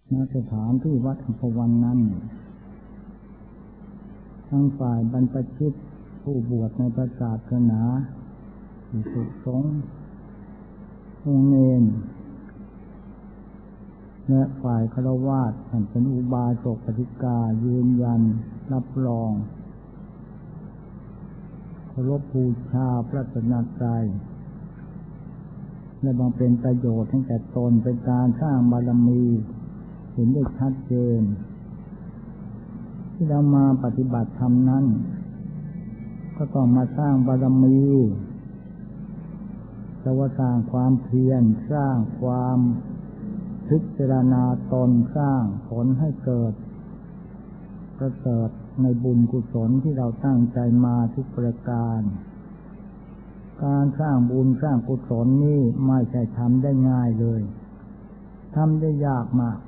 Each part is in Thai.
ณสถานที่วัดอัมพวันนั้นทั้งฝ่ายบรรพชิตผู้บวชในพระศาสนาภิกษุสงฆ์ผู้เณรและฝ่ายฆราวาสท่านเป็นอุบาสกปฏิกายืนยันรับรองเคารพบูชาพระรัตนตรัยและบำเพ็ญประโยชน์ให้แก่ตนเป็นการสร้างบารมีเห็นได้ชัดเจนที่เรามาปฏิบัติธรรมนั้นก็ต้องมาสร้างบารมีจะว่าสร้างความเพียรสร้างความพิจารณาตนสร้างผลให้เกิดประเสริฐในบุญกุศลที่เราตั้งใจมาทุกประการการสร้างบุญสร้างกุศลนี่ไม่ใช่ทำได้ง่ายเลยทำได้ยากมาก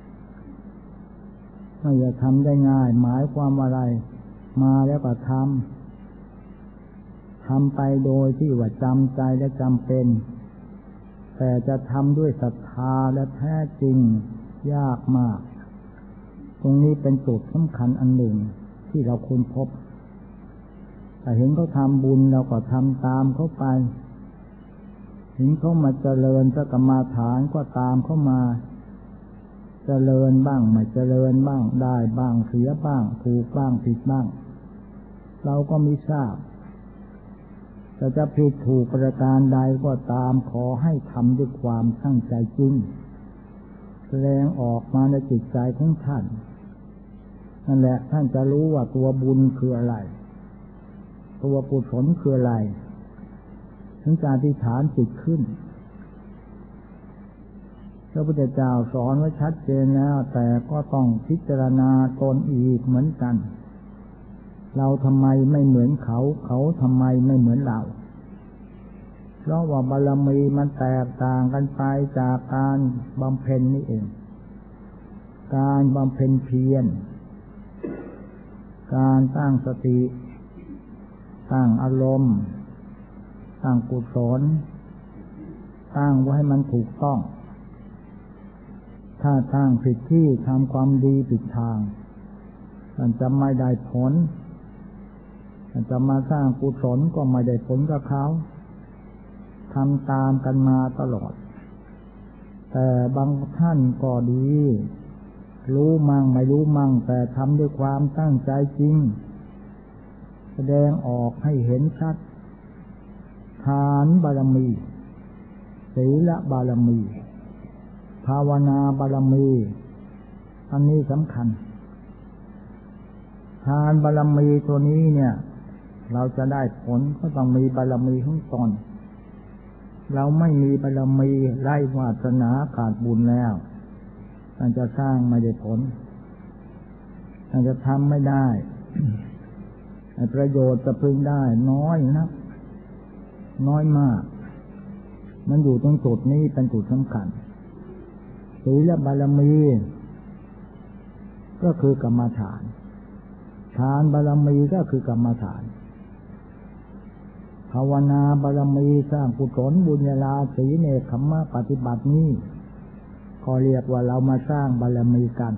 ไม่จะทำได้ง่ายหมายความว่าอะไรมาแล้วก็ทำไปโดยที่ว่าจำใจและจำเป็นแต่จะทำด้วยศรัทธาและแท้จริงยากมากตรงนี้เป็นจุดสำคัญอันหนึ่งที่เราค้นพบแต่เห็นเขาทำบุญเราก็ทำตามเขาไปเห็นเขามาเจริญพระกรรมฐานก็ตามเขามาเจริญบ้างไม่เจริญบ้างได้บ้างเสียบ้างถูกบ้างผิดบ้างเราก็ไม่ทราบแต่จะผิดถูกประการใดก็ตามขอให้ทำด้วยความตั้งใจจริงแสดงออกมาในจิตใจของท่านนั่นแหละท่านจะรู้ว่าตัวบุญคืออะไรตัวกุศลคืออะไรถึงจะอธิษฐานจิตขึ้นพระพุทธเจ้าสอนไว้ชัดเจนแล้วแต่ก็ต้องพิจารณาตนอีกเหมือนกันเราทำไมไม่เหมือนเขาเขาทำไมไม่เหมือนเราเพราะว่าบารมีมันแตกต่างกันไปจากการบำเพ็ญนี่เองการบำเพ็ญเพียรการตั้งสติตั้งอารมณ์ตั้งกุศลตั้งไว้ให้มันถูกต้องถ้าตั้งผิดที่ทำความดีผิดทางมันจะไม่ได้ผลมันจะมาสร้างกุศลก็ไม่ได้ผลกับเขาทำตามกันมาตลอดแต่บางท่านก็ดีรู้มั่งไม่รู้มั่งแต่ทำด้วยความตั้งใจจริงแสดงออกให้เห็นชัดทานบารมีศีลบารมีภาวนาบารมีอันนี้สำคัญทานบารมีตัวนี้เนี่ยเราจะได้ผลก็ต้องมีบารมีของตนเราไม่มีบารมีไร้วาสนาขาดบุญแล้วมันจะสร้างไม่ได้ผลมันจะทำไม่ได้ประโยชน์จะพึงได้น้อยนะน้อยมากมันอยู่ตรงจุดนี้เป็นจุดสำคัญศีลบารมีก็คือกรรมฐานทานบารมีก็คือกรรมฐานภาวนาบารมีสร้างกุศลบุญญาลาสีเนคขมะปฏิบัตินี้ก็เรียกว่าเรามาสร้างบารมีกัน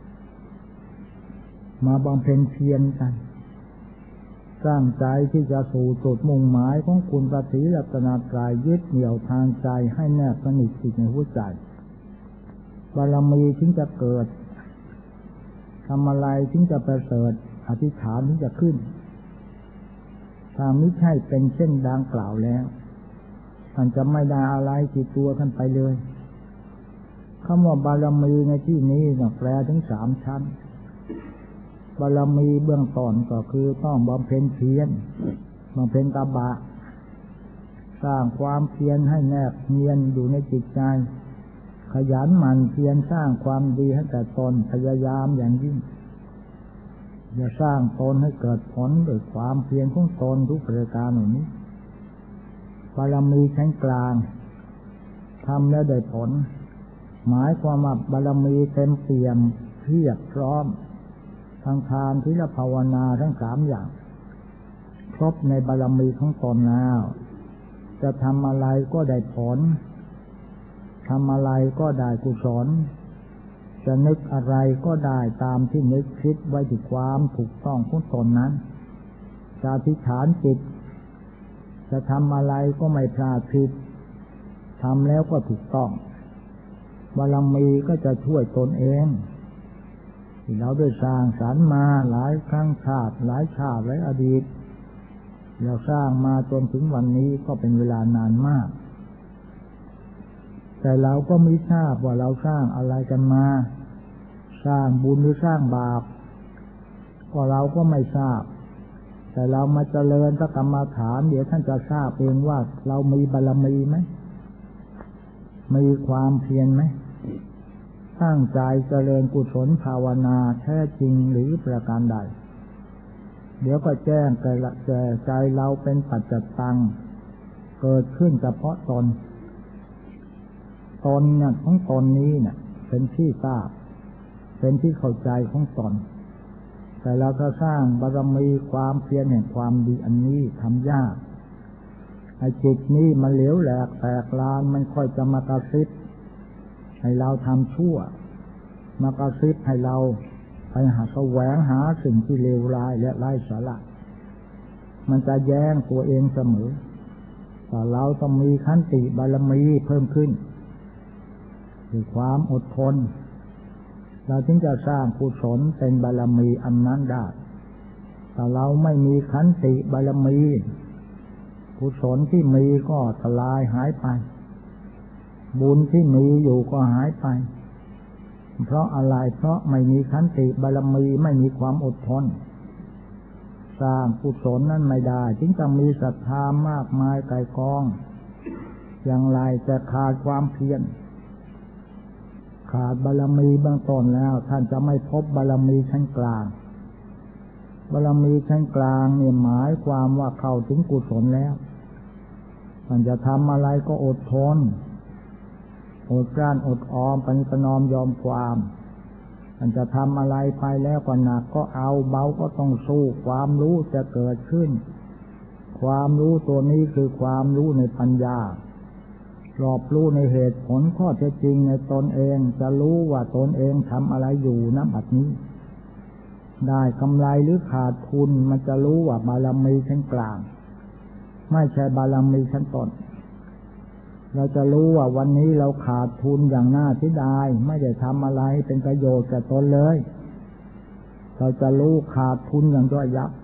มาบำเพ็ญเพียรกันสร้างใจที่จะสู่จุดมุ่งหมายของคุณพระศรีรัตนตรัยยึดเหนี่ยวทางใจให้แนบสนิทติดในหัวใจบารมีถึงจะเกิดทำอะไรถึงจะประเสริฐอธิษฐานถึงจะขึ้นถ้าไม่ใช่เป็นเช่นดังกล่าวแล้วท่านจะไม่ได้อะไรติดตัวท่านไปเลยคำว่าบารมีในที่นี้แปลถึง3 ชั้นบารมีเบื้องต้นก็คือต้องบำเพ็ญเพียรบำเพ็ญตบะสร้างความเพียรให้แนบเนียนอยู่ในจิตใจขยันหมั่นเพียรสร้างความดีให้แก่ตนพยายามอย่างยิ่งอย่าสร้างตนให้เกิดผลโดยความเพียรของตนทุกประการหนี้บารมีชั้นกลางทำแล้วได้ผลหมายความว่าบารมีเต็มเปี่ยมเพียบพร้อมทั้งทานศีลภาวนาทั้ง3อย่างครบในบารมีของตนแล้วจะทำอะไรก็ได้ผลทำอะไรก็ได้กุศล เจะนึกอะไรก็ได้ตามที่นึกคิดไว้ด้วยความถูกต้องของตนนั้นจะอธิษฐานจิตจะทำอะไรก็ไม่พลาดผิดทำแล้วก็ถูกต้องบารมีก็จะช่วยตนเองที่เราได้สร้างสรรค์มาหลายครั้งชาติหลายชาติหลายอดีตเราสร้างมาจนถึงวันนี้ก็เป็นเวลานานมากแต่เราก็ไม่ทราบว่าเราสร้างอะไรกันมาสร้างบุญหรือสร้างบาปก็เราก็ไม่ทราบแต่เรามาเจริญพระกรรมฐานเดี๋ยวท่านจะทราบเองว่าเรามีบารมีไหมมีความเพียรไหมตั้งใจเจริญกุศลภาวนาแท้จริงหรือประการใดเดี๋ยวก็แจ้งแก่ใจเราเป็นปัจจตังเกิดขึ้นเฉพาะตนเนี่ยของตนนี้เนี่ยเป็นที่ทราบเป็นที่เข้าใจของตนแต่เราจะสร้างบารมีความเพียรแห่งความดีอันนี้ทำยากไอ้จิตนี้มันเหลวแหลกแตกลานมันค่อยจะมากระซิบให้เราทำชั่วมากระซิบให้เราไปแสวงหาสิ่งที่เลวร้ายและไร้สาระมันจะแย้งตัวเองเสมอแต่เราต้องมีขันติบารมีเพิ่มขึ้นด้วยความอดทนเราจึงจะสร้างกุศลเป็นบารมีอันนั้นได้แต่เราไม่มีขันติบารมีกุศลที่มีก็ทลายหายไปบุญที่มีอยู่ก็หายไปเพราะอะไรเพราะไม่มีขันติบารมีไม่มีความอดทนสร้างกุศลนั้นไม่ได้จึงจะมีศรัทธามากมายไกลกองอย่างไรจะขาดความเพียรขาดบารมีเบื้องต้นแล้วท่านจะไม่พบบารมีชั้นกลางบารมีชั้นกลางเนี่ยหมายความว่าเข้าถึงกุศลแล้วท่านจะทำอะไรก็อดทนอดกลั้นอดออมปณิประนอมยอมความท่านจะทำอะไรไปแล้วก็หนักก็เอาเบาก็ต้องสู้ความรู้จะเกิดขึ้นความรู้ตัวนี้คือความรู้ในปัญญารอบรู้ในเหตุผลข้อเท็จจริงในตนเองจะรู้ว่าตนเองทำอะไรอยู่ณบัดนี้ได้กำไรหรือขาดทุนมันจะรู้ว่าบารมีชั้นกลางไม่ใช่บารมีชั้นต้นเราจะรู้ว่าวันนี้เราขาดทุนอย่างน่าเสียดายไม่ได้ทำอะไรเป็นประโยชน์แก่ตนเลยเราจะรู้ขาดทุนอย่างย่อยยับ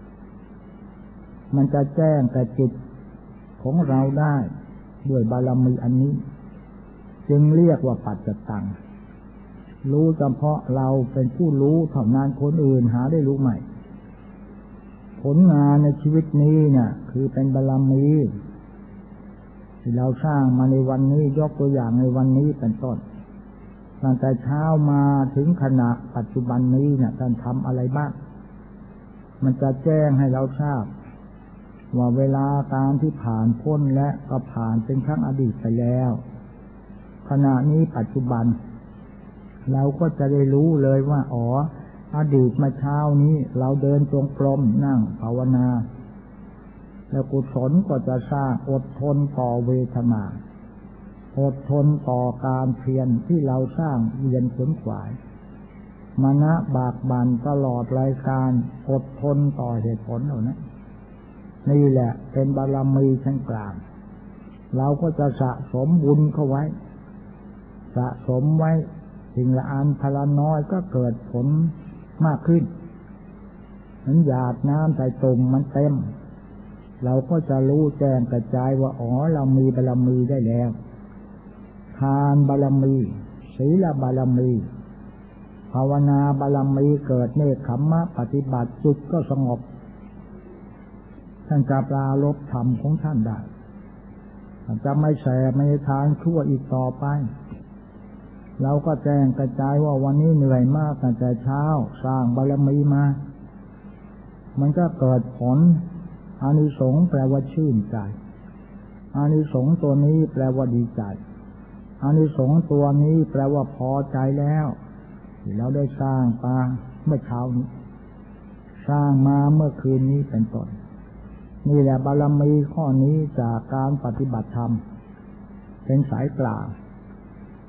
มันจะแจ้งแก่จิตของเราได้ด้วยบารมีอันนี้จึงเรียกว่าปัจจตังรู้เฉพาะเราเป็นผู้รู้เท่านั้นคนอื่นหาได้รู้ไหมผลงานในชีวิตนี้เนี่ยคือเป็นบารมีที่เราสร้างมาในวันนี้ยกตัวอย่างในวันนี้เป็นต้นตั้งแต่เช้ามาถึงขณะปัจจุบันนี้เนี่ยท่านทำอะไรบ้างมันจะแจ้งให้เราทราบว่าเวลาการที่ผ่านพ้นและก็ผ่านเป็นครั้งอดีตไปแล้วขณะนี้ปัจจุบันเราก็จะได้รู้เลยว่าอ๋ออดีตมาเช้านี้เราเดินจงกรมนั่งภาวนาแล้วกุศลก็จะสร้างอดทนต่อเวทนาอดทนต่อการเพียรที่เราสร้างเวียนขวนขวายมานะบากบั่นตลอดรายการอดทนต่อเหตุผลเหล่านั้นนี่แหละเป็นบารมีชั้นกลางเราก็จะสะสมบุญเข้าไว้สะสมไว้สิ่งละอันพละน้อยก็เกิดผลมากขึ้นเหมือนหยาดน้ำใส่ตุ่มมันเต็มเราก็จะรู้แจ้งกระจายว่าอ๋อเรามีบารมีได้แล้วทานบารมีศีลบารมีภาวนาบารมีเกิดเนกขัมมะปฏิบัติจิตก็สงบท่านจะปราลบธรรมของท่านได้ท่านจะไม่แสไม่ทานชั่วอีกต่อไปเราก็แจ้งกระจายว่าวันนี้เหนื่อยมากตั้งแต่เช้าสร้างบารมีมามันก็เกิดผลอานิสงส์แปลว่าชื่นใจอานิสงส์ตัวนี้แปลว่าดีใจอานิสงส์ตัวนี้แปลว่าพอใจแล้วที่เราได้สร้างมาเมื่อเช้านี้สร้างมาเมื่อคืนนี้เป็นต้นนี่แหละบารมีข้อนี้จากการปฏิบัติธรรมเป็นสายกลาง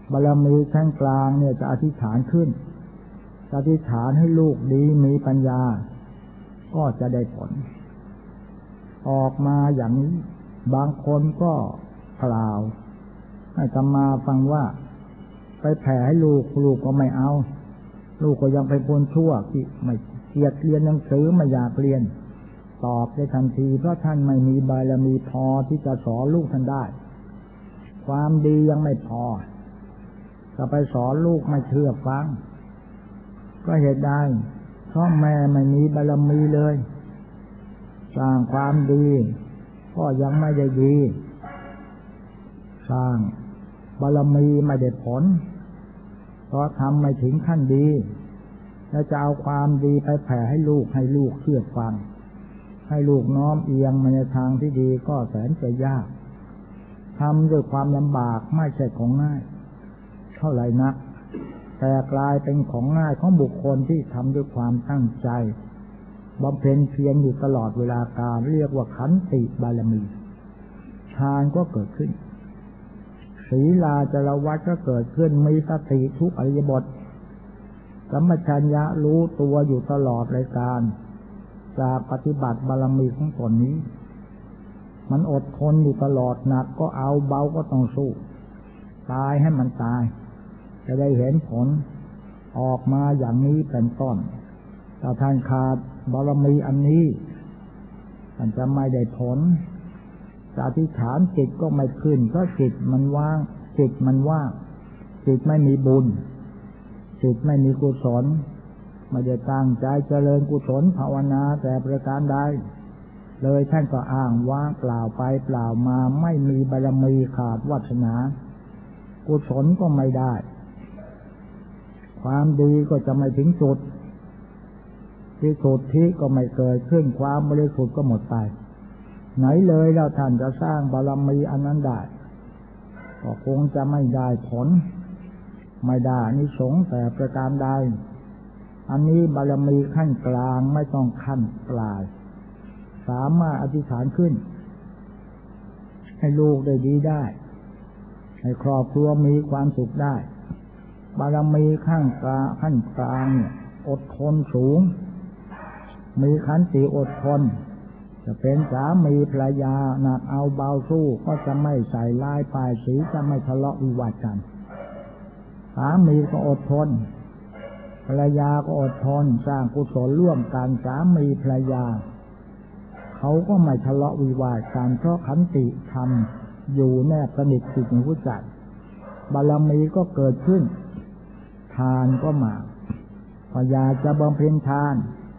บารมีชั้นกลางเนี่ยจะอธิษฐานขึ้นอธิษฐานให้ลูกดีมีปัญญาก็จะได้ผลออกมาอย่างนี้บางคนก็กล่าวให้อาตมาฟังว่าไปแผ่ให้ลูกก็ไม่เอาลูกก็ยังเป็นคนชั่วที่ไม่เกียจเรียนหนังสือไม่อยากเรียนตอบได้ทันทีเพราะท่านไม่มีบารมีพอที่จะสอนลูกท่านได้ความดียังไม่พอจะไปสอนลูกไม่เชื่อฟังก็เหตุใดเพราะแม่ไม่มีบารมีเลยสร้างความดีก็ยังไม่ได้ดีสร้างบารมีไม่ได้ผลเพราะทำไม่ถึงขั้นดีแล้วจะเอาความดีไปแผ่ให้ลูกเชื่อฟังให้ลูกน้อมเอียงมาในทางที่ดีก็แสนจะยากทำด้วยความลำบากไม่ใช่ของง่ายเท่าไหร่นักแต่กลายเป็นของง่ายของบุคคลที่ทำด้วยความตั้งใจบำเพ็ญเพียรอยู่ตลอดเวลาการเรียกว่าขันติบารมีฌานก็เกิดขึ้นศีลาจารวัฏก็เกิดขึ้นมีสติทุกอริยบทสัมปชัญญะรู้ตัวอยู่ตลอดรายการจากปฏิบัติบารมีของตนนี้มันอดทนอยู่ตลอดหนักก็เอาเบาก็ต้องสู้ตายให้มันตายจะได้เห็นผลออกมาอย่างนี้เป็นต้นถ้าท่านขาดบารมีอันนี้ท่านจะไม่ได้ผลอธิษฐานจิตก็ไม่ขึ้นเพราะจิตมันว่างจิตไม่มีบุญจิตไม่มีกุศลไม่ได้ตั้งใจเจริญกุศลภาวนาแต่ประการใดเลยท่านก็อ้างว่างเปล่าไปเปล่ามาไม่มีบารมีขาดวาสนากุศลก็ไม่ได้ความดีก็จะไม่ถึงจุดที่สุดที่ก็ไม่เกิดขึ้นความบริสุทธิ์ก็หมดไปไหนเลยแล้วท่านจะสร้างบารมีอันนั้นได้ก็คงจะไม่ได้ผลไม่ได้อานิสงส์แต่ประการใดอันนี้บารมีขั้นกลางไม่ต้องขั้นปลายสามารถอธิษฐานขึ้นให้ลูกได้ดีได้ให้ครอบครัวมีความสุขได้บารมีขั้นกลางอดทนสูงมีขันติอดทนจะเป็นสามีภรรยาหนักเอาเบาสู้ก็จะไม่ใส่ร้ายป้ายสีจะไม่ทะเลาะวิวาทกันสามีก็อดทนภรรยาก็อดทนสร้างกุศลร่วมกันสามีภรรยาเขาก็ไม่ทะเลาะวิวาทกันเพราะขันติธรรมอยู่แนบสนิทติดในหัวใจบารมีก็เกิดขึ้นทานก็มาพยาจะบำเพ็ญทาน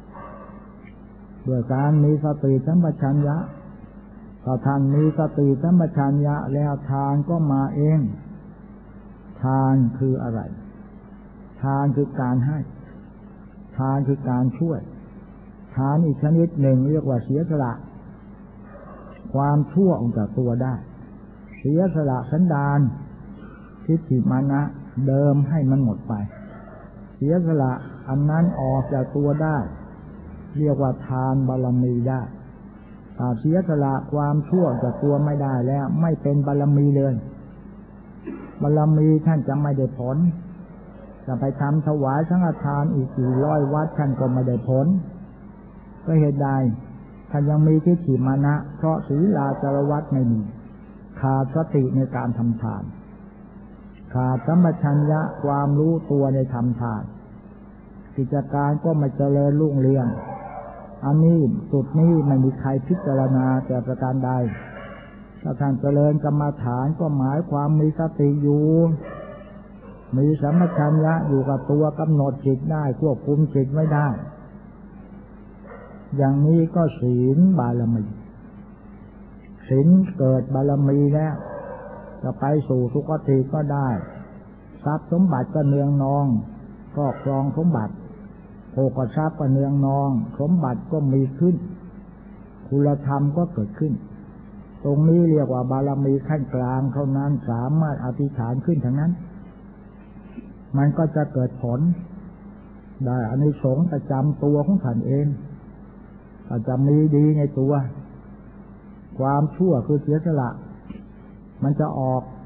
ด้วยการมีสติสัมปชัญญะถ้าท่านมีสติสัมปชัญญะแล้วทานก็มาเองทานคืออะไรทานคือการให้ทานคือการช่วยทานอีกชนิดหนึ่งเรียกว่าเสียสละความชั่วออกจากตัวได้เสียสละสันดานทิฏฐิมานะเดิมให้มันหมดไปเสียสละอันนั้นออกจากตัวได้เรียกว่าทานบารมีได้ถ้าเสียสละความชั่วจากตัวไม่ได้แล้วไม่เป็นบารมีเลยบารมีท่านจะไม่ได้ผลจะไปทำถวายสังฆทานอีก400 วัดท่านก็ไม่ได้ผลก็เหตุใดท่านยังมีทิฏฐิมานะเพราะศีลาจารวัฏไม่มีขาดสติในการทำทานขาดสัมปชัญญะความรู้ตัวในทำทานกิจการก็ไม่เจริญรุ่งเรืองอันนี้จุดนี้ไม่มีใครพิจารณาแต่ประการใดถ้าท่านเจริญกรรมฐานก็หมายความมีสติอยู่มีสัมปชัญญะอยู่กับตัวกำหนดจิตได้ควบคุมจิตไว้ได้อย่างนี้ก็ศีลบารมีศีลเกิดบารมีแล้วจะไปสู่สุคติก็ได้ทรัพย์สมบัติก็เนืองนองครอบครองสมบัติโภคทรัพย์ก็เนืองนองสมบัติก็มีขึ้นคุณธรรมก็เกิดขึ้นตรงนี้เรียกว่าบารมีขั้นกลางเท่านั้นสามารถอธิษฐานขึ้นทั้งนั้นมันก็จะเกิดผลได้อานิสงส์ประจำตัวของท่านเองอาจจะมีดีในตัวความชั่วคือเสียสละมันจะออก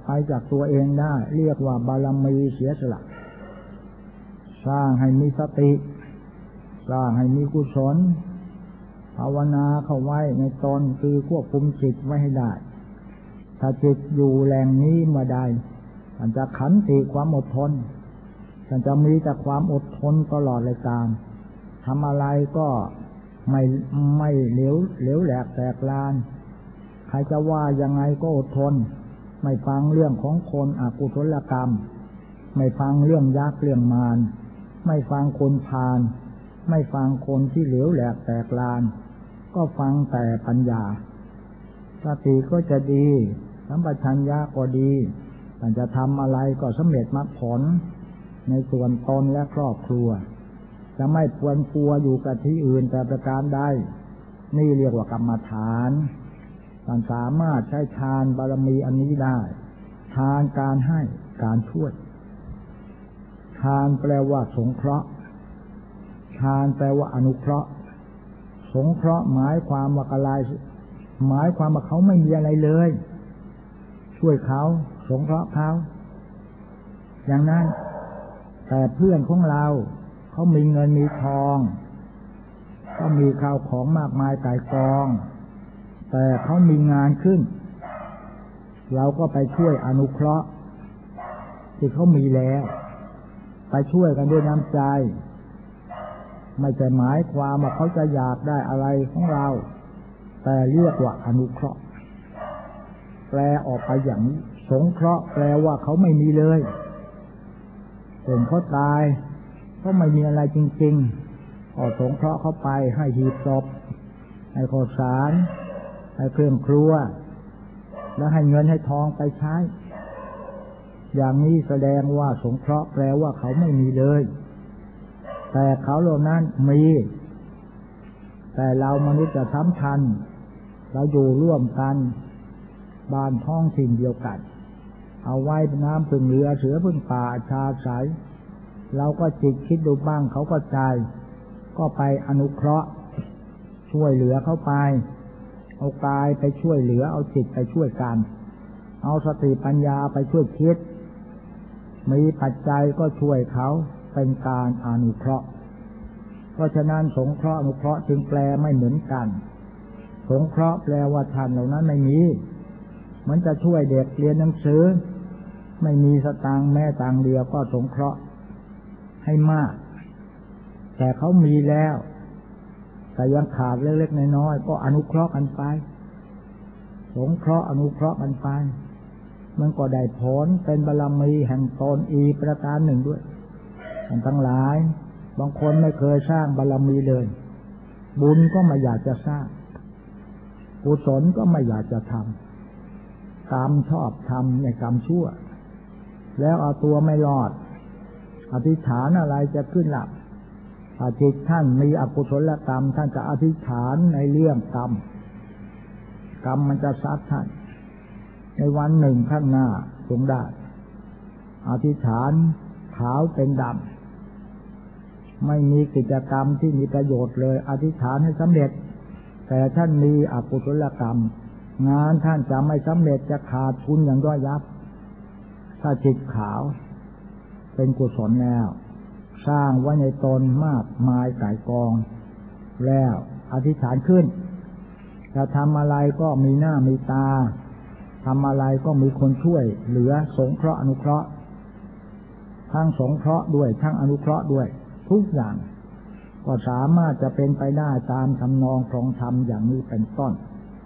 ไปจากตัวเองได้เรียกว่าบารมีเสียสละสร้างให้มีสติสร้างให้มีกุศลภาวนาเข้าไว้ในตนคือควบคุมจิตไว้ให้ได้ถ้าจิตอยู่แหล่งนี้เมื่อใดมันจะขันติความอดทนมันจะมีแต่ความอดทนตลอดเลยการทำอะไรก็ไม่เหลวแหลกแตกลานใครจะว่ายังไงก็อดทนไม่ฟังเรื่องของคนอกุศลกรรมไม่ฟังเรื่องยักษ์เรื่องมารไม่ฟังคนพาลไม่ฟังคนที่เหลวแหลกแตกลานก็ฟังแต่ปัญญาสติก็จะดีสัมปชัญญะก็ดีมันจะทำอะไรก็สำเร็จมรรคผลในส่วนตนและครอบครัวจะไม่ปวนปัวอยู่กับที่อื่นแต่ประการใดนี่เรียกว่ากรรมฐานมันสามารถใช้ทานบารมีอันนี้ได้ทานการให้การช่วยทานแปลว่าสงเคราะห์ทานแปลว่าอนุเคราะห์สงเคราะห์หมายความว่าอะไรหมายความว่าเขาไม่มีอะไรเลยช่วยเขาสงเคราะห์เขาอย่างนั้นแต่เพื่อนของเราเขามีเงินมีทองก็มีข้าวของมากมายก่ายกองแต่เขามีงานขึ้นเราก็ไปช่วยอนุเคราะห์ที่เขามีแล้วไปช่วยกันด้วยน้ำใจไม่ใช่หมายความว่าเขาจะอยากได้อะไรของเราแต่เรียกว่าอนุเคราะห์แปลออกไปอย่างนี้สงเคราะห์แปลว่าเขาไม่มีเลยเป็นเขาตายเขาไม่มีอะไรจริงๆก็สงเคราะห์เขาไปให้หีบศพให้ข้าวสารให้เครื่องครัวแล้วให้เงินให้ทองไปใช้อย่างนี้แสดงว่าสงเคราะห์แปลว่าเขาไม่มีเลยแต่เขาเหล่านั้นมีแต่เรามนุษย์จะทำทันเราอยู่ร่วมกันบ้านท้องถิ่นเดียวกันเอาไว้น้ำพึ่งเรือเสือพึ่งป่าชาสายเราก็จิตคิดดูบ้างเขาก็ใจก็ไปอนุเคราะห์ช่วยเหลือเขาไปเอากายไปช่วยเหลือเอาจิตไปช่วยกันเอาสติปัญญาไปช่วยคิดมีปัจจัยก็ช่วยเขาเป็นการอนุเคราะห์เพราะฉะนั้นสงเคราะห์อนุเคราะห์จึงแปลไม่เหมือนกันสงเคราะห์แปลว่าท่านเหล่านั้นไม่มีมันจะช่วยเด็กเรียนหนังสือไม่มีสตางค์แม้ตังค์เดียวก็สงเคราะห์ให้มากแต่เขามีแล้วแต่ยังขาดเล็กๆน้อยๆก็อนุเคราะห์กันไปสงเคราะห์อนุเคราะห์กันไปมันก็ได้ผลเป็นบารมีแห่งตนอีกประการหนึ่งด้วยท่านทั้งหลายบางคนไม่เคยสร้างบารมีเลยบุญก็ไม่อยากจะสร้างกุศลก็ไม่อยากจะทำกรรมชอบทำในกรรมชั่วแล้วเอาตัวไม่รอดอธิษฐานอะไรจะขึ้นหลับถ้าจิตท่านมีอกุศลกรรมท่านจะอธิษฐานในเรื่องกรรมมันจะซัดท่านในวันหนึ่งข้างหน้าทรงได้อธิษฐานขาวเป็นดำไม่มีกิจกรรมที่มีประโยชน์เลยอธิษฐานให้สำเร็จแต่ท่านมีอกุศลกรรมงานท่านจะไม่สำเร็จจะขาดทุนอย่างย่อยยับถ้าจิตขาวเป็นกุศลแล้วสร้างไว้ในตนมากมายก่ายกองแล้วอธิษฐานขึ้นจะทำอะไรก็มีหน้ามีตาทำอะไรก็มีคนช่วยเหลือสงเคราะห์อนุเคราะห์ทั้งสงเคราะห์ด้วยทั้งอนุเคราะห์ด้วยทุกอย่างก็สามารถจะเป็นไปได้ตามทำนองครองธรรมอย่างนี้เป็นต้น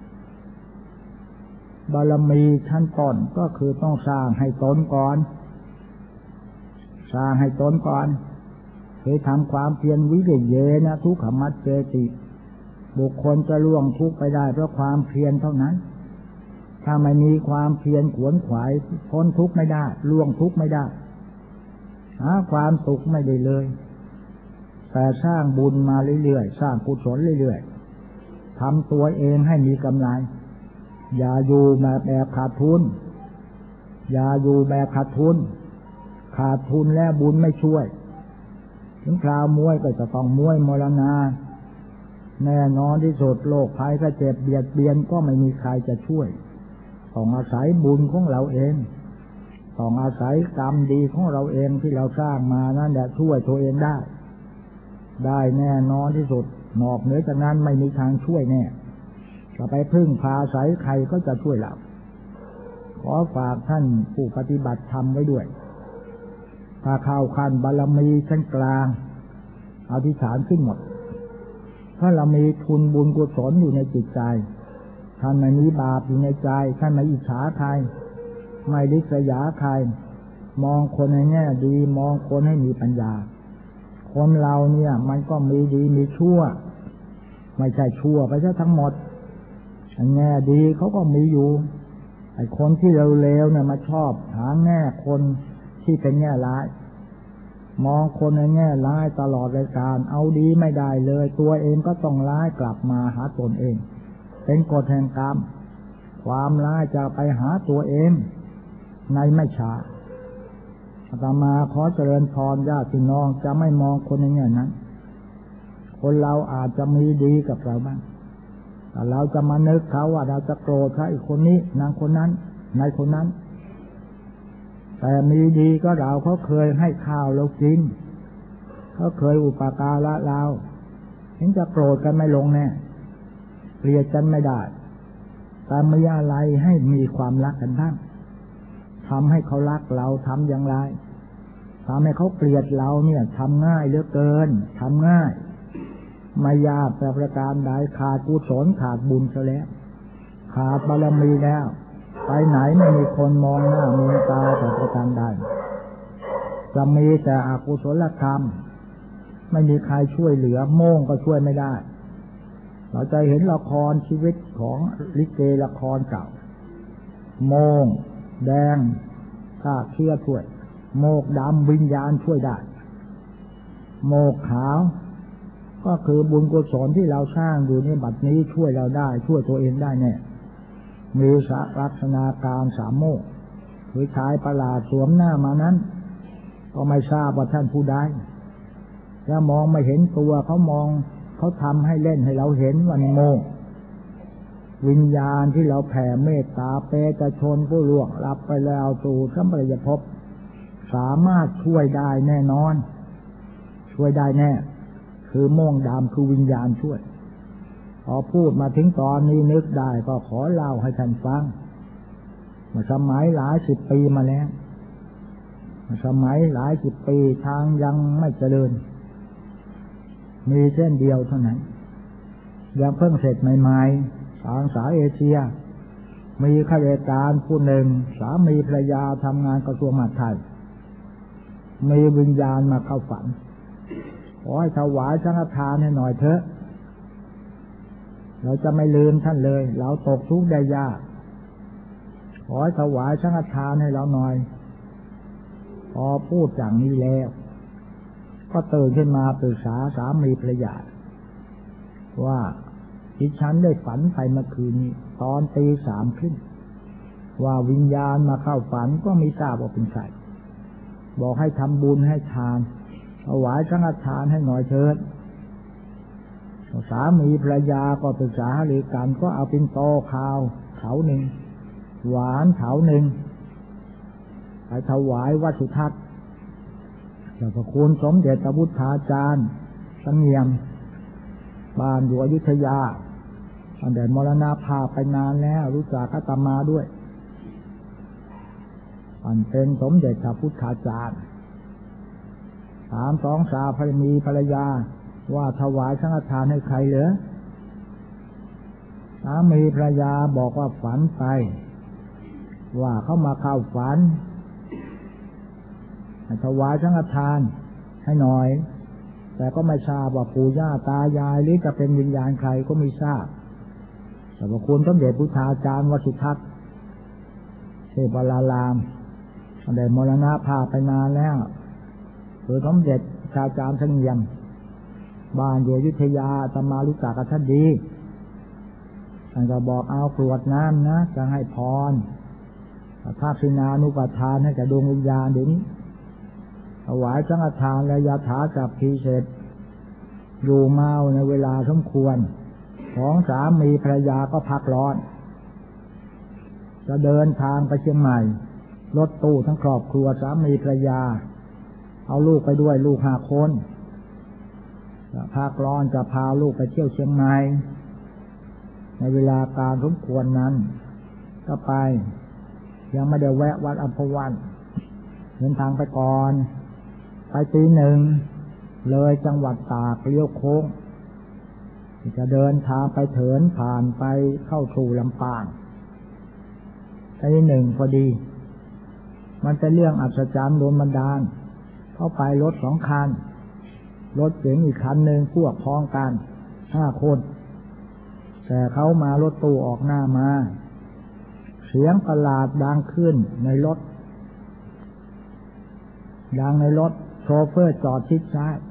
บารมีชั้นต้นก็คือต้องสร้างให้ตนก่อนสร้างให้ตนก่อนคือทำความเพียรวิริยเยนะทุกขมัจเจติบุคคลจะล่วงทุกข์ไปได้เพราะความเพียรเท่านั้นถ้าไม่มีความเพียรขวนขวายพ้นทุกข์ไม่ได้ล่วงทุกข์ไม่ได้หาความสุขไม่ได้เลยแต่สร้างบุญมาเรื่อยๆสร้างกุศลเรื่อยๆทำตัวเองให้มีกำไรอย่าอยู่แบบขาดทุนอย่าอยู่แบบขาดทุนแล้วบุญไม่ช่วยถึงคราวมวยก็จะต้องมวยมรณะแน่นอนที่สุดโรคภัยไข้เจ็บเบียดเบียนก็ไม่มีใครจะช่วยต้องอาศัยบุญของเราเองต้องอาศัยกรรมดีของเราเองที่เราสร้างมานั่นแหละช่วยตัวเองได้แน่นอนที่สุดนอกเหนือจากนั้นไม่มีทางช่วยแน่จะไปพึ่งพาอาศัยใครก็จะช่วยเราขอฝากท่านผู้ปฏิบัติธรรมไว้ด้วยถ้าเข้าขั้นบารมีชั้นกลางอธิษฐานขึ้นหมดถ้าเรามีทุนบุญกุศลอยู่ในจิตใจท่านไม่มีบาปอยู่ในใจท่านไม่อิจฉาใครไม่ริษยาใครมองคนในแง่ดีมองคนให้มีปัญญาคนเราเนี่ยมันก็มีดีมีชั่วไม่ใช่ชั่วไปซะทั้งหมดแง่ดีเขาก็มีอยู่ไอ้คนที่เลวๆเนี่ยมาชอบหาแง่คนที่เป็นแง่ร้ายมองคนในแง่ร้ายตลอดรายการเอาดีไม่ได้เลยตัวเองก็ต้องร้ายกลับมาหาตนเองเป็นกฎแห่งกรรมความร้ายจะไปหาตัวเองในไม่ช้าอาตมาขอเจริญพรญาติพี่น้องจะไม่มองคนในแง่นั้นคนเราอาจจะมีดีกับเราบ้างแต่เราจะมานึกเขาว่าเราจะโกรธเขาอีกคนนี้นางคนนั้นนายคนนั้นแต่มีดีก็เราเขาเคยให้ข้าวเรากินเขาเคยอุปการะเราถึงจะโกรธกันไม่ลงแน่เกลียดกันไม่ได้แต่มีอะไรให้มีความรักกันบ้างทำให้เขารักเราทำอย่างไรทำให้เขาเกลียดเราเนี่ยทำง่ายเหลือเกินทำง่ายไม่ยากแต่ประการใดขาดกุศลขาดบุญซะแล้วขาดบารมีแล้วไปไหนไม่มีคนมองหน้ามองตาแต่ประการใดจะมีแต่อกุศลกรรมไม่มีใครช่วยเหลือโม่งก็ช่วยไม่ได้เราจะเห็นละครชีวิตของลิเกละครเก่าโม่งแดงถ้าเชื่อช่วยโมกดำวิญญาณช่วยได้โมกขาวก็คือบุญกุศลที่เราสร้างอยู่ในบัดนี้ช่วยเราได้ช่วยตัวเองได้แน่มีลักษณะการสามโมกคือชายประหลาดสวมหน้ามานั้นก็ไม่ทราบว่าท่านผู้ใดแล้วมองไม่เห็นตัวเขามองเขาทำให้เล่นให้เราเห็นว่าในโมกวิญญาณที่เราแผ่เมตตาเปตชนผู้ล่วงลับไปแล้วสู่สัมปรายภพสามารถช่วยได้แน่นอนช่วยได้แน่คือโม่งดำคือวิญญาณช่วยพอพูดมาถึงตอนนี้นึกได้ก็ขอเล่าให้ท่านฟังเมื่อสมัยหลายสิบปีมาแล้วสมัยหลายสิบปีทางยังไม่เจริญมีเส้นเดียวเท่านั้นยังเพิ่งเสร็จใหม่ๆทางสายเอเชียมีข้าราชการผู้หนึ่งสามีภรรยาทำงานกระทรวงมหาดไทยมีวิญญาณมาเข้าฝันขอให้ถวายสังฆทานให้หน่อยเถอะเราจะไม่ลืมท่านเลยเราตกทุกข์ได้ยากขอให้ถวายสังฆทานให้เราหน่อยพอพูดอย่างนี้แล้วก็ตื่นขึ้นมาปรึกษาสามีภรรยาว่าดิฉันได้ฝันไปเมื่อคืนนี้ตอนตี 3 ขึ้นว่าวิญญาณมาเข้าฝันก็ไม่ทราบว่าเป็นใครบอกให้ทำบุญให้ทานถวายสังฆทานให้หน่อยเถิดสามีภรรยาก็ปรึกษาหรือกันก็เอาปิ่นโตข้าวเถาหนึ่งหวานเถาหนึ่งไปถวายวัดสุทัศน์เจ้าพระคุณสมเด็จพระพุทธาจารย์เสงี่ยมบ้านอยู่อยุธยาตั้งแต่มรณภาพไปนานแล้วรู้จักอาตมาด้วยอันเป็นสมเด็จพระพุทธาจารย์ถามสองสามีภรรยาว่าถวายสังฆทานให้ใครเหรอสามีภรรยาบอกว่าฝันไปว่าเขามาเข้าฝันให้ถวายสังฆทานให้หน่อยแต่ก็ไม่ทราบว่าปู่ย่าตายายหรือจะเป็นวิญญาณใครก็ไม่ทราบแต่พระคุณสมเด็จพุทธาจารย์วสุทัศน์เทพวรารามได้มรณภาพไปนานแล้วคือสมเด็จอาจารย์เสงี่ยมบ้านอยู่อยุธยาอาตมารู้จักกับท่านดีท่านก็บอกเอากรวดน้ำนะจะให้พรภาสินานุปทานให้กับดวงวิญญาณเดี๋ยวนี้ถวายสังฆทานและยาถาจับพีเสร็จอยู่เมาในเวลาสมควรของสามีภรรยาก็พักร้อนจะเดินทางไปเชียงใหม่รถตู้ทั้งครอบครัวสามีภรรยาเอาลูกไปด้วยลูก5 คนภาคร้อนจะพาลูกไปเที่ยวเชียงใหม่ในเวลาการสมควรนั้นก็ไปยังไม่ได้แวะวัดอัมพวันเดินทางไปก่อนไปตี 1เลยจังหวัดตากเลี้ยวโค้งจะเดินทางไปเถินผ่านไปเข้าสู่ลำปางตี 1พอดีมันเป็นเรื่องอัศจรรย์โดนบันดาลเข้าไปรถ2 คันรถเก๋งอีกคันหนึ่งพวกพ้องกัน5 คนแต่เขามารถตู้ออกหน้ามาเสียงประหลาดดังขึ้นในรถโชเฟอร์จอดชิดซ้าย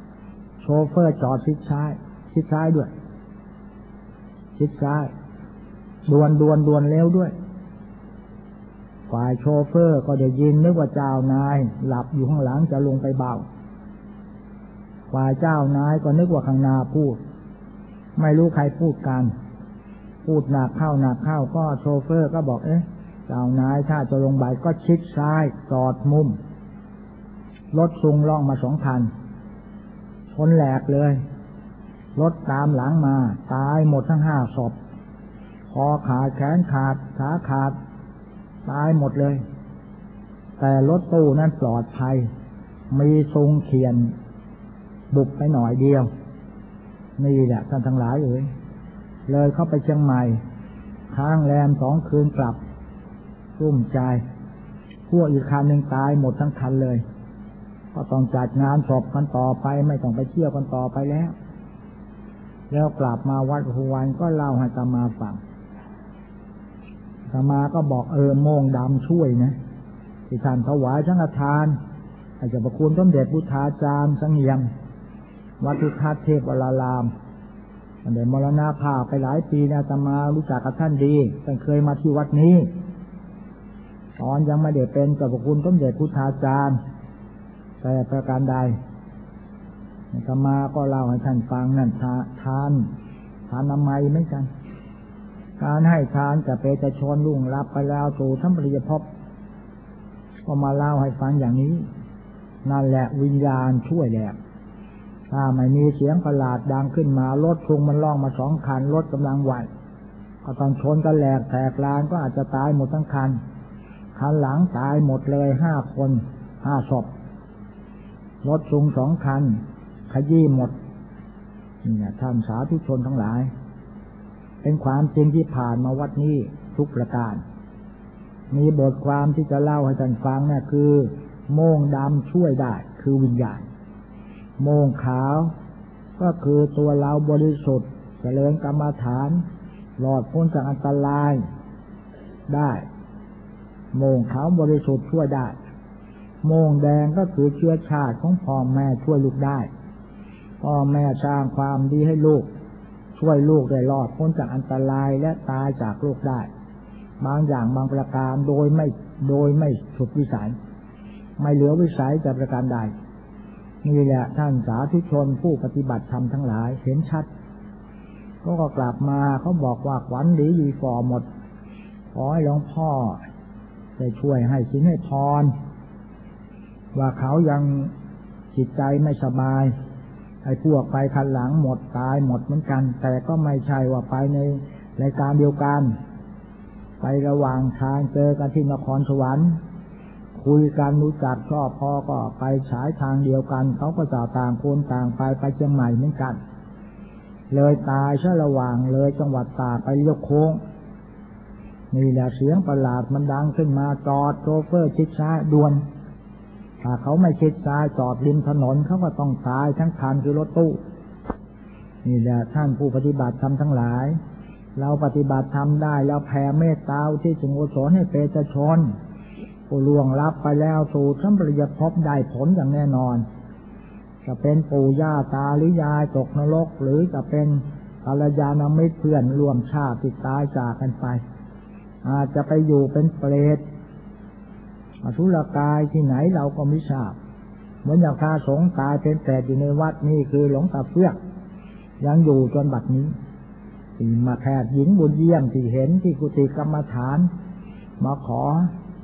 ด้วยชิดซ้ายดวนเร็วด้วยฝ่ายโชเฟอร์ก็ได้ยินนึกว่าเจ้านายหลับอยู่ข้างหลังจะลงไปเบาฝ่ายเจ้านายก็นึกว่าข้างหน้าพูดไม่รู้ใครพูดกันพูดหนักเข้าก็โชเฟอร์ก็บอกเจ้านายถ้าจะลงไปก็ชิดซ้ายจอดมุมรถซุงล่องมา2 คันชนแหลกเลยรถตามหลังมาตายหมดทั้ง5 ศพคอขาดแขนขาดขาขาดตายหมดเลยแต่รถตู้นั้นปลอดภัยมีซุงเขียนบุบไปหน่อยเดียวนี่แหละท่านทั้งหลายเลยเข้าไปเชียงใหม่ค้างแรม2 คืนกลับรุ่มใจพวกอีกคันหนึ่งตายหมดทั้งคันเลยก็ต้องจัดงานศพกันต่อไปไม่ต้องไปเที่ยวกันต่อไปแล้วกลับมาวัดหัววันก็เล่าให้อาตมาฟังอาตมาก็บอกโม่งดำช่วยนะที่ท่านถวายสังฆทานอาจจะประคุณสมเด็จพุทธาจารย์สังเงียมวัดพุทธเทพวรารามท่านได้มรณภาพไปหลายปีนะอาตมารู้จักกับท่านดีท่านเคยมาที่วัดนี้ตอนยังไม่ได้เป็นเจ้าพระคุณสมเด็จพุทธาจารย์แต่ประการใดอาตมาก็เล่าให้ท่านฟังนั่นทานน้ำไม้เหมือนกันการให้ทานจะเป็นจะชนลุ่งรับไปแล้วสู่ทั้งปริยภพก็มาเล่าให้ฟังอย่างนี้นั่นแหละวิญญาณช่วยแหลกถ้าไม่มีเสียงประหลาดดังขึ้นมารถซุงมันล่องมา2 คันรถกำลังไหวก็ตอนชนกันแหลกแตกลานก็อาจจะตายหมดทั้งคันหลังตายหมดเลย5 คน5 ศพรถซุง2 คันขยี้หมดนี่ท่านสาธุชนทั้งหลายเป็นความจริงที่ผ่านมาวัดนี้ทุกประการมีบทความที่จะเล่าให้ท่านฟังเนี่ยคือโม่งดำช่วยได้คือวิญญาณโม่งขาวก็คือตัวเราบริสุทธิ์เจริญกรรมฐานหลอดพ้นจากอันตรายได้โม่งขาวบริสุทธิ์ช่วยได้โม่งแดงก็คือเชื้อชาติของพ่อแม่ช่วยลูกได้พ่อแม่สร้างความดีให้ลูกช่วยลูกได้รอดพ้นจากอันตรายและตายจากโรคได้บางอย่างบางประการโดยไม่สุดวิสัยไม่เหลือวิสัยจะประการใดนี่แหละท่านสาธุชนผู้ปฏิบัติธรรมทั้งหลายเห็นชัดก็กลับมาเขาบอกว่าขวัญดีอยู่ฝ่อหมดขอให้หลวงพ่อได้ช่วยให้สินให้พรว่าเขายังจิตใจไม่สบายไอ้พวกไปคันหลังหมดตายหมดเหมือนกันแต่ก็ไม่ใช่ว่าไปในรายการเดียวกันไประหว่างทางเจอกันที่นครสวรรค์คุยกันรู้จักชอบพอก็ไปฉายทางเดียวกันเขาก็จะต่างคนต่างไปเชียงใหม่เหมือนกันเลยตายซะระหว่างเลยจังหวัดตากไปเลี้ยวโค้งนี่แหละเสียงประหลาดมันดังขึ้นมาจอดโชเฟอร์ชิดซ้ายด่วนถ้าเขาไม่ชิดซ้ายจอดริมถนนเขาก็ต้องตายทั้งคันคือรถตู้นี่แหละท่านผู้ปฏิบัติธรรมทั้งหลายเราปฏิบัติธรรมได้เราแผ่เมตตาที่จงกุศลให้เปรตชนผู้ล่วงลับไปแล้วสู่ทั้งปริยภพได้ผลอย่างแน่นอนจะเป็นปู่ย่าตาหรือยายตกนรกหรือจะเป็นกัลยาณมิตรเพื่อนร่วมชาติที่ตายจากกันไปอาจจะไปอยู่เป็นเปรตอสุรกายที่ไหนเราก็ไม่ทราบเหมือนอย่างพระสงฆ์ตายเป็นเปรตอยู่ในวัดนี่คือหลวงตาเฟื่องยังอยู่จนบัดนี้ที่มาแพทย์หญิงบุญเยี่ยมที่เห็นที่กุฏิกรรมฐานมาขอ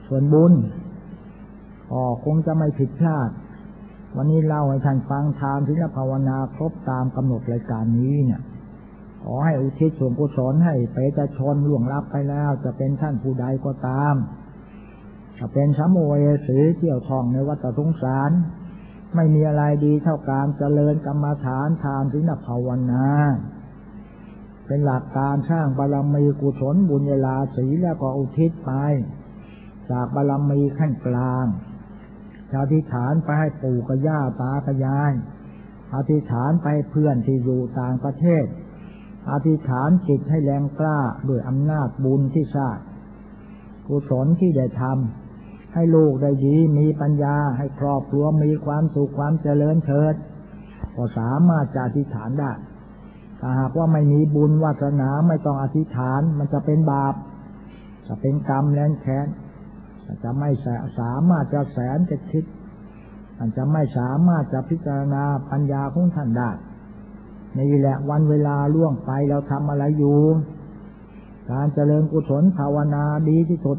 ส่วนบุญก็คงจะไม่ผิดพลาดวันนี้เล่าให้ท่านฟังทานศีลภาวนาครบตามกำหนดรายการนี้เนี่ยขอให้อุทิศส่วนกุศลให้เปตชนล่วงลับไปแล้วจะเป็นท่านผู้ใดก็ตามจะเป็นสัมโมเอสีเที่ยวท่องในวัฏสงสารไม่มีอะไรดีเท่าการเจริญกรรมฐานทานศีลภาวนาเป็นหลักการสร้างบารมีกุศลบุญญาลาศีแล้วก็อุทิศไปจากบารมีขั้นกลางอธิษฐานไปให้ปู่กับย่าตากับยายอธิษฐานไปเพื่อนที่อยู่ต่างประเทศอธิษฐานจิตให้แรงกล้าด้วยอำนาจบุญที่สร้างกุศลที่ได้ทำให้ลูกได้ดีมีปัญญาให้ครอบครัวมีความสุขความเจริญเถิดก็สามารถจะอธิษฐานได้ถ้าหากว่าไม่มีบุญวาสนาไม่ต้องอธิษฐานมันจะเป็นบาปจะเป็นกรรมแรงแค้นจะไม่สามารถจะแสนจะคิดมันจะไม่สามารถจะพิจารณาปัญญาของท่านได้นี่แหละวันเวลาล่วงไปเราทำอะไรอยู่การเจริญกุศลภาวนาดีที่สุด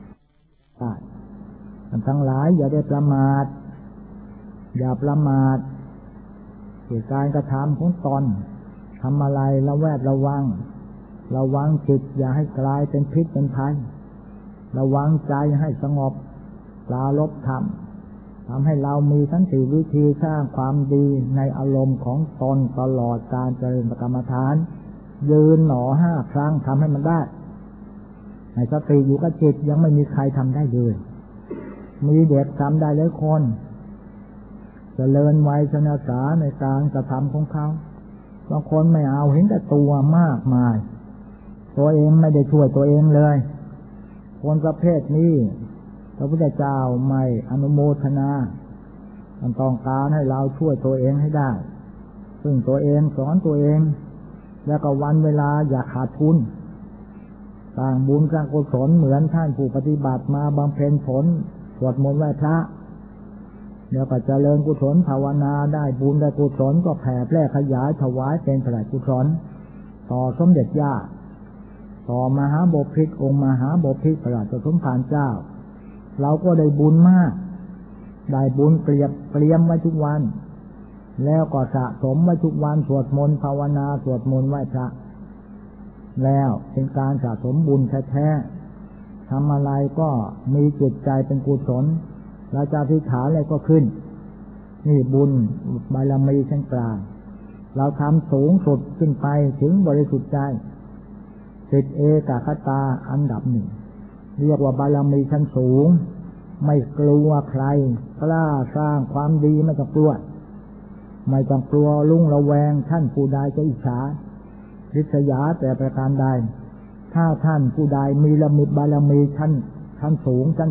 ท่านทั้งหลายอย่าได้ประมาทอย่าประมาทในการกระทำของตนทำอะไรระแวดระวังจิตอย่าให้กลายเป็นพิษเป็นภัยระวังใจให้สงบปราลบธรรมทำให้เรามีสันติวิธีสร้างความดีในอารมณ์ของตนตลอดการเจริญกรรมฐานยืนหนอ5 ครั้งทำให้มันได้ในสติอยู่กับจิตยังไม่มีใครทำได้เลยมีเด็กทำได้หลายคนเจริญวัยชนะสาในการกระทำของเขาบางคนไม่เอาเห็นแต่ตัวมากมายตัวเองไม่ได้ช่วยตัวเองเลยคนประเภทนี้พระพุทธเจ้าไม่อนุโมทนามันต้องการให้เราช่วยตัวเองให้ได้ซึ่งตัวเองสอนตัวเองแล้วก็วันเวลาอย่าขาดทุนสร้างบุญสร้างกุศลเหมือนท่านผู้ปฏิบัติมาบำเพ็ญผลสวดมนต์ไหว้พระเดี๋ยวก็เจริญกุศลภาวนาได้บุญได้กุศลก็แผ่แพร่ขยายถวายเป็นพระราชกุศลต่อสมเด็จย่าต่อมหาบพิตรองค์มหาบพิตรพระราชสมภารเจ้าเราก็ได้บุญมากได้บุญเตรียมไว้ทุกวันแล้วก็สะสมไว้ทุกวันสวดมนต์ภาวนาสวดมนต์ไหว้พระแล้วเป็นการสะสมบุญแท้ๆทำอะไรก็มีจิตใจเป็นกุศลเราจะอธิษฐานอะไรก็ขึ้นนี่บุญบารมีชั้นกลางเราทำสูงสุดขึ้นไปถึงบริสุทธิ์ใจติดเอกคตาอันดับ 1เรียกว่าบารมีชั้นสูงไม่กลัวใครกล้าสร้างความดีไม่ต้องกลัวลุ่งระแวงท่านผู้ใดจะอิจฉาริษยาแต่ประการใดถ้าท่านผู้ใดมีบารมีชั้นสูงชั้น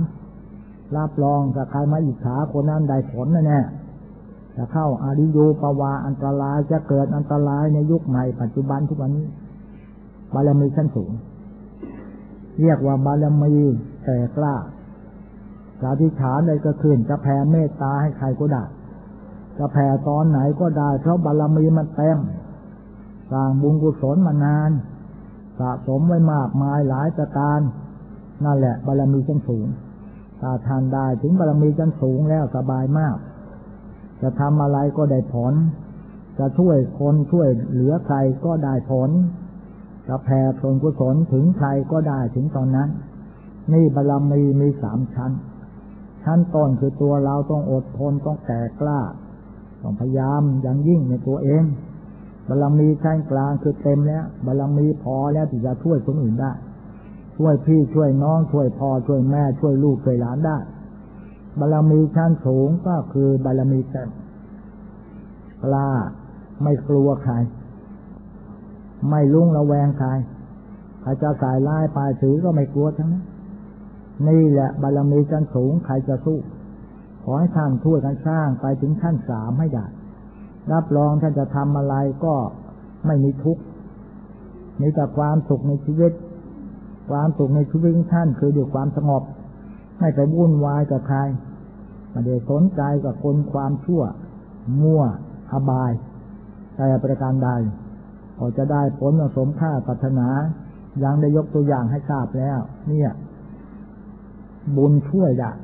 3รับรองถ้าใครมาอิจฉาคนนั้นได้ผลแน่ๆจะเข้าอริโยปวาอันตรายจะเกิดอันตรายในยุคใหม่ปัจจุบันทุกวันนี้บารมีชั้นสูงเรียกว่าบารมีแต่กล้าอธิษฐานใดก็ขึ้นจะแผ่เมตตาให้ใครก็ได้จะแผ่ตอนไหนก็ได้เพราะบารมีมันเต็มสร้างบุญกุศลมานานสะสมไว้มากมายหลายประการนั่นแหละบารมีชั้นสูงถ้าทานได้ถึงบารมีชั้นสูงแล้วสบายมากจะทำอะไรก็ได้ผลจะช่วยคนช่วยเหลือใครก็ได้ผลจะแผ่ส่วนกุศลถึงใครก็ได้ถึงตอนนั้นนี่บารมีมี3 ชั้นต้นคือตัวเราต้องอดทนต้องแก่กล้าต้องพยายามอย่างยิ่งในตัวเองบารมีชั้นกลางคือเต็มแล้วบารมีพอแล้วที่จะช่วยคนอื่นได้ช่วยพี่ช่วยน้องช่วยพ่อช่วยแม่ช่วยลูกช่วยหลานได้บารมีชั้นสูงก็คือบารมีเต็มกล้าไม่กลัวใครไม่ลุ่งระแวงใครจะสายร้ายปลายถือก็ไม่กลัวทั้งนั้นนี่แหละบารมีชั้นสูงใครจะสู้ขอให้ท่านช่วยกันสร้างไปถึงขั้น 3ให้ได้รับรองท่านจะทำอะไรก็ไม่มีทุกข์มีแต่ความสุขในชีวิตความสุขในชีวิตของท่านคือด้วยความสงบไม่ไปวุ่นวายกับใครไม่ได้สนใจกับคนความชั่วมั่วอบายแต่ประการใดก็จะได้ผลสมค่าปรารถนายังได้ยกตัวอย่างให้ทราบแล้วเนี่ยบุญช่วยได้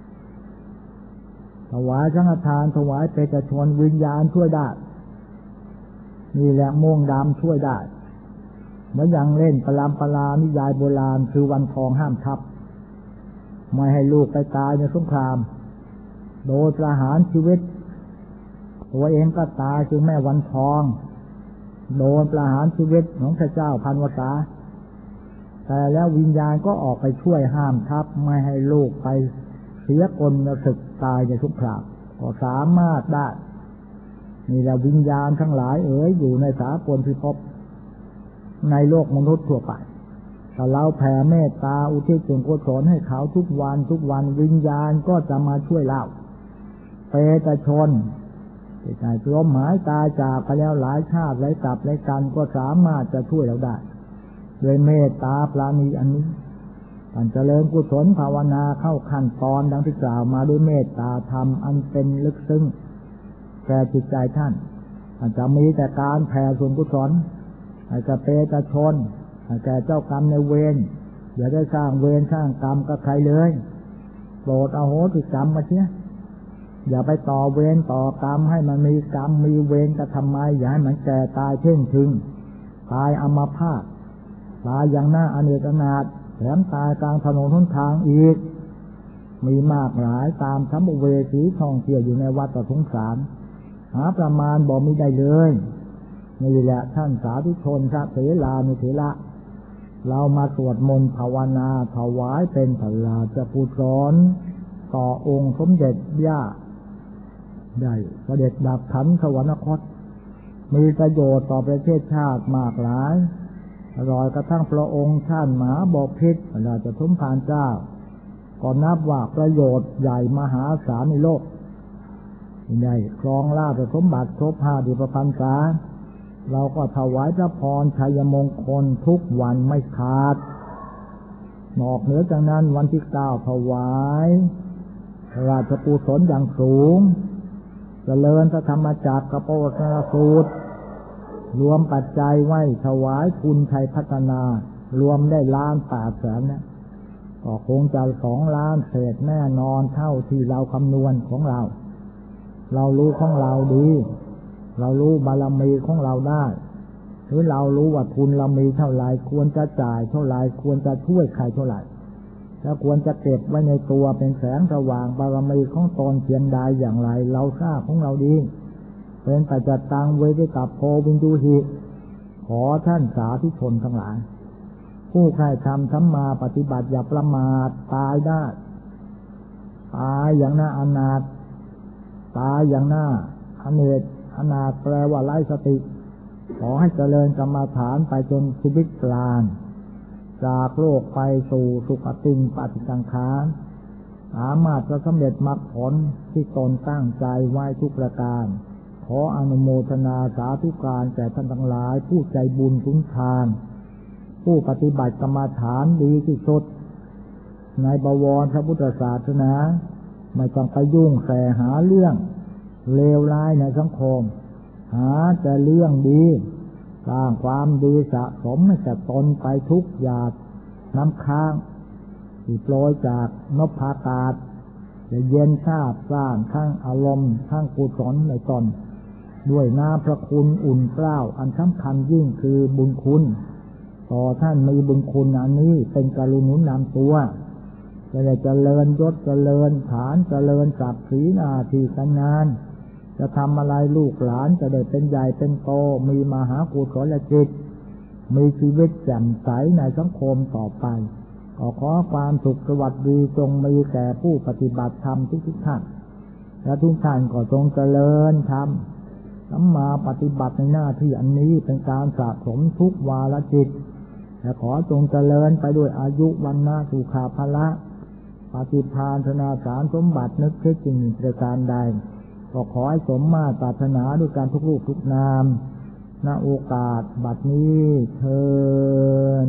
ถวายสังฆทานถวายเปตชนวิญญาณช่วยได้นี่แหละม่วงดำช่วยได้เหมือนอย่างเล่นปรามปรานิยายโบราณคือวันทองห้ามทับไม่ให้ลูกไปตายในสงครามโดยประหารชีวิตตัวเองก็ตายคือแม่วันทองโดนประหารชีวิตของพระเจ้าพันวษาแต่แล้ววิญญาณก็ออกไปช่วยห้ามทับไม่ให้ลูกไปเสียกลศึกตายในสงครามก็สามารถได้นี่แหละวิญญาณทั้งหลายอยู่ในสากลพิภพในโลกมนุษย์ทั่วไปถ้าเราแผ่เมตตาอุทิศส่วนกุศลให้เขาทุกวันวิญญาณก็จะมาช่วยเราเปตชนที่ใจลมหายตายจากไปแล้วหลายชาติหลายกลับหลายกันก็สามารถจะช่วยเราได้ด้วยเมตตาปราณีอันนี้การเจริญกุศลภาวนาเข้าขั้นตอนดังที่กล่าวมาด้วยเมตตาธรรมอันเป็นลึกซึ้งแก่จิตใจท่านอาจจะมีแต่การแผ่ส่วนกุศลอาจจะเปตชนอาจจะเจ้ากรรมในเวรอย่าได้สร้างเวรสร้างกรรมกับใครเลยโปรดอโหสิกรรมมาเสียอย่าไปต่อเวรต่อกรรมให้มันมีกรรมมีเวรจะทำไมอย่าให้มันแก่ตายเพ่งถึงตายอัมพาตตายอย่างหน้าอเนกอนาถแถมตายกลางถนนหนทางอีกมีมากหลายตามสัมภเวสีท่องเที่ยวอยู่ในวัฏสงสารหาประมาณบ่มีได้เลยนี่แหละท่านสาธุชนพระเถรานุเถระเรามาสวดมนต์ภาวนาถวายเป็นพระราชกุศลต่อองค์สมเด็จย่าได้เสด็จดับขันธ์สวรรคตมีประโยชน์ต่อประเทศชาติมากหลายอร่อยกระทั่งพระองค์ท่านมหาบพิตรราชสมภารเจ้าก็นับว่าประโยชน์ใหญ่มหาศาลในโลกได้ครองราชสมบัติครบ50 พรรษาเราก็ถวายพระพรชัยมงคลทุกวันไม่ขาดนอกเหนือจากนั้นวันที่9ถวายราชกุศลอย่างสูงเจริญพระธรรมจักรกับพระวสนสูตรรวมปัจจัยไว้ถวายคุณชัยพัฒนารวมได้1,800,000นะก็คงจะ2 ล้านเศษแน่นอนเท่าที่เราคำนวณของเรารู้ของเราดีเรารู้บารมีของเราได้หรือเรารู้ว่าทุนเรามีเท่าไรควรจะจ่ายเท่าไรควรจะช่วยใครเท่าไรแล้วควรจะเก็บไว้ในตัวเป็นแสงสว่างบารมีของตนเพียงใดอย่างไรเราทราบของเราดีเป็นปัจจตังเวทิตัพโพวินดูหิขอท่านสาธุชนทั้งหลายผู้ใคร่ทำสัมมาปฏิบัติอย่าประมาทตายได้ตายอย่างน่าอนาถตายอย่างน่าอเนกอนาถแปลว่าไร้สติขอให้เจริญกรรมฐานไปจนชีวิตกลางจากโลกไปสู่สุคติปฏิสังขารสามารถจะสำเร็จมรรคผลที่ตนตั้งใจไว้ทุกประการขออนุโมทนาสาธุการแก่ท่านทั้งหลายผู้ใจบุญสุนทานผู้ปฏิบัติกรรมฐานดีที่สุดในบวรพระพุทธศาสนาไม่ต้องไปยุ่งแสหาเรื่องเลวร้ายในสังคมหาแต่เรื่องดีสร้างความดีสะสมให้แก่ตนไปทุกหยาดน้ำค้างที่โปรยจากนพอากาศจะเย็นชาบสร้างทั้งอารมณ์ทั้งกุศลในตนด้วยน้ำพระคุณอุ่นเกล้าอันสำคัญยิ่งคือบุญคุณต่อท่านมีบุญคุณอันนี้เป็นกรุณานุนำตัวจะได้เจริญยศเจริญฐานเจริญศักดิ์ศรีหน้าที่การงานจะทำอะไรลูกหลานจะได้เป็นใหญ่เป็นโตมีมหากุศลจิตมีชีวิตแจ่มใสในสังคมต่อไปขอความสุขสวัสดีจงมีแก่ผู้ปฏิบัติธรรมทุกท่านและทุกท่านก็จงเจริญธรรมสัมมาปฏิบัติในหน้าที่อันนี้เป็นการสะสมทุกวาระจิตและขอจงเจริญไปด้วยอายุวันนะสุขาภละปฏิภาณธนาสารสมบัตินึกคิดสิ่งประการใดก็ขอให้สมมาตรปรารถนาด้วยการทุกรูปทุกนามณโอกาสบัดนี้เทิน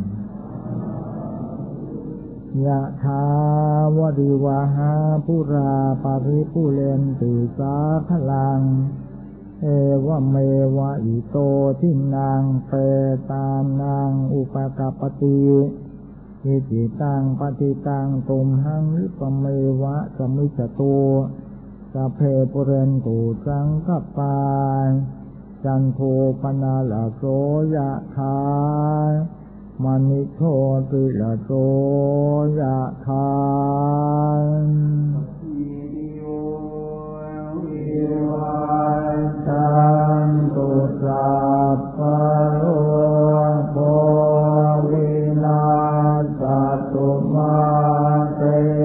ยะถาวริวหาปุราปาริปุเรนติสาคลังเอวะเมวะอิโตทินังเปตานังอุปกัปปติอิจิตังปฏิตังตุมหังวิปเมวะสมิจฉตุสัพเพปุเรนตุสังคปาจันโทปนาลโสยะถามณิโชติละโสยะถาตันตุสัพพะโลกโควินาศตุมาเต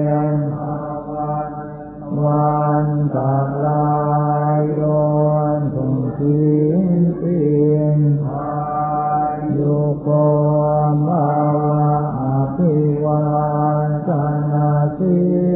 วันตรายโยตุสิสินโยโกภาวะอภิวาทนาสิ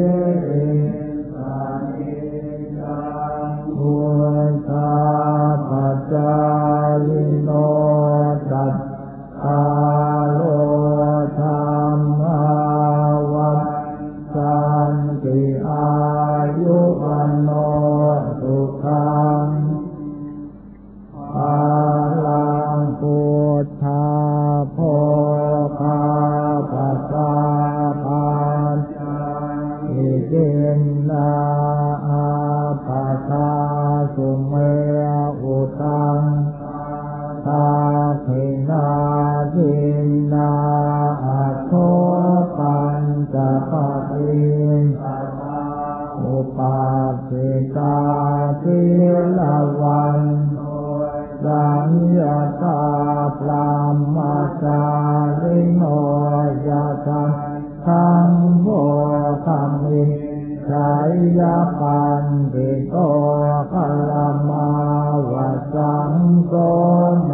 พุทธาปัจจายโนตัสสะโลธรรมาวัฏสันติอายุวันโนสุขังภาลังพุทธาโภคาปัสสะปัญจอิทินนาอาปัสสะสุเมอุตังทาขินาทินนาอัตโธปัญจปะทิอุปาสิตาทิลวันสัญญาตาพรหมจาริโนยะทังทังโมธัมมิชัยยะปันติโตภะละมาวะสังโฆเม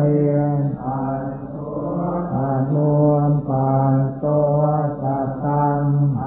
อนุมปันโตสัตตัง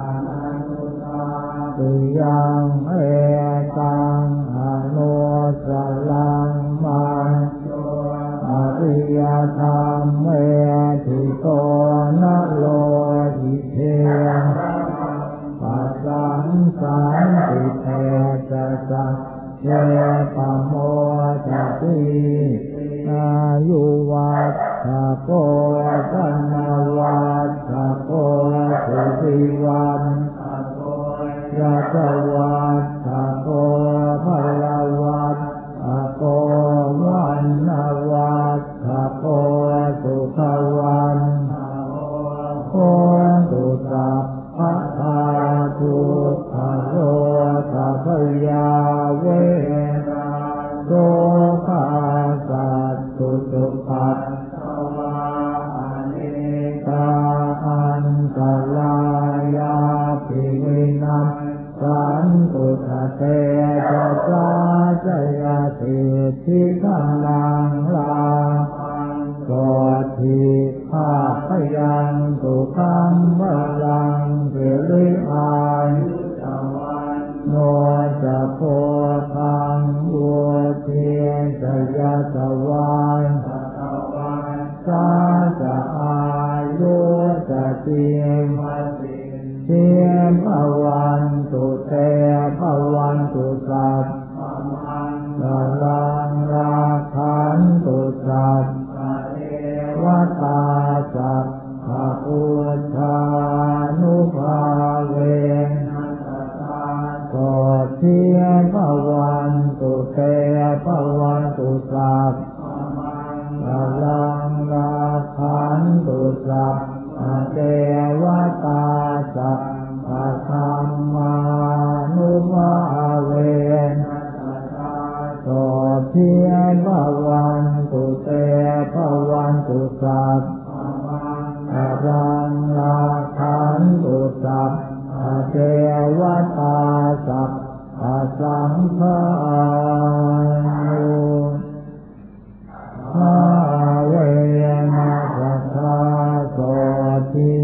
ติยังเอตังอนุสลังมันอริยธรรมเมธิโตนะโลหิเทปัสสังสันติเตจะสัจเยปโมจะติอายุวัฏฐโกสันนวัฏฐโกสุขิวันยะสวัฏฐโกภลวัฏฐโกวันนวัฏฐโกสุขวันโหตุสัพพะทาทุกขโรสัพพยาเวนะโสภาสัตตุสุปัสสวะอเนกาอันตรายาภิวินัสสันตุทเตจะสาจยสิทธิกังลังลาโสทิภาพยังตุขังวลังเกลิอายโนจะโพธังวัวเทียนจะยะสวายสาจะอายุจะเทียมเทียมภวันตุเตภวันตุสัพพลังราคันตุสัพวัตตาสัพพะพุทธานุภาเวนะโสทิภวันตุเตภวันตุสัพพลังราคันตุสัพพะเทวตาสัพพะธัมมานุภาเวนะโสทิภวันตุเตภวันตุสัพพลังราคันตุสัพพะเทวตาสัพพะสังฆานุภาเวนะสัทธาโสทิ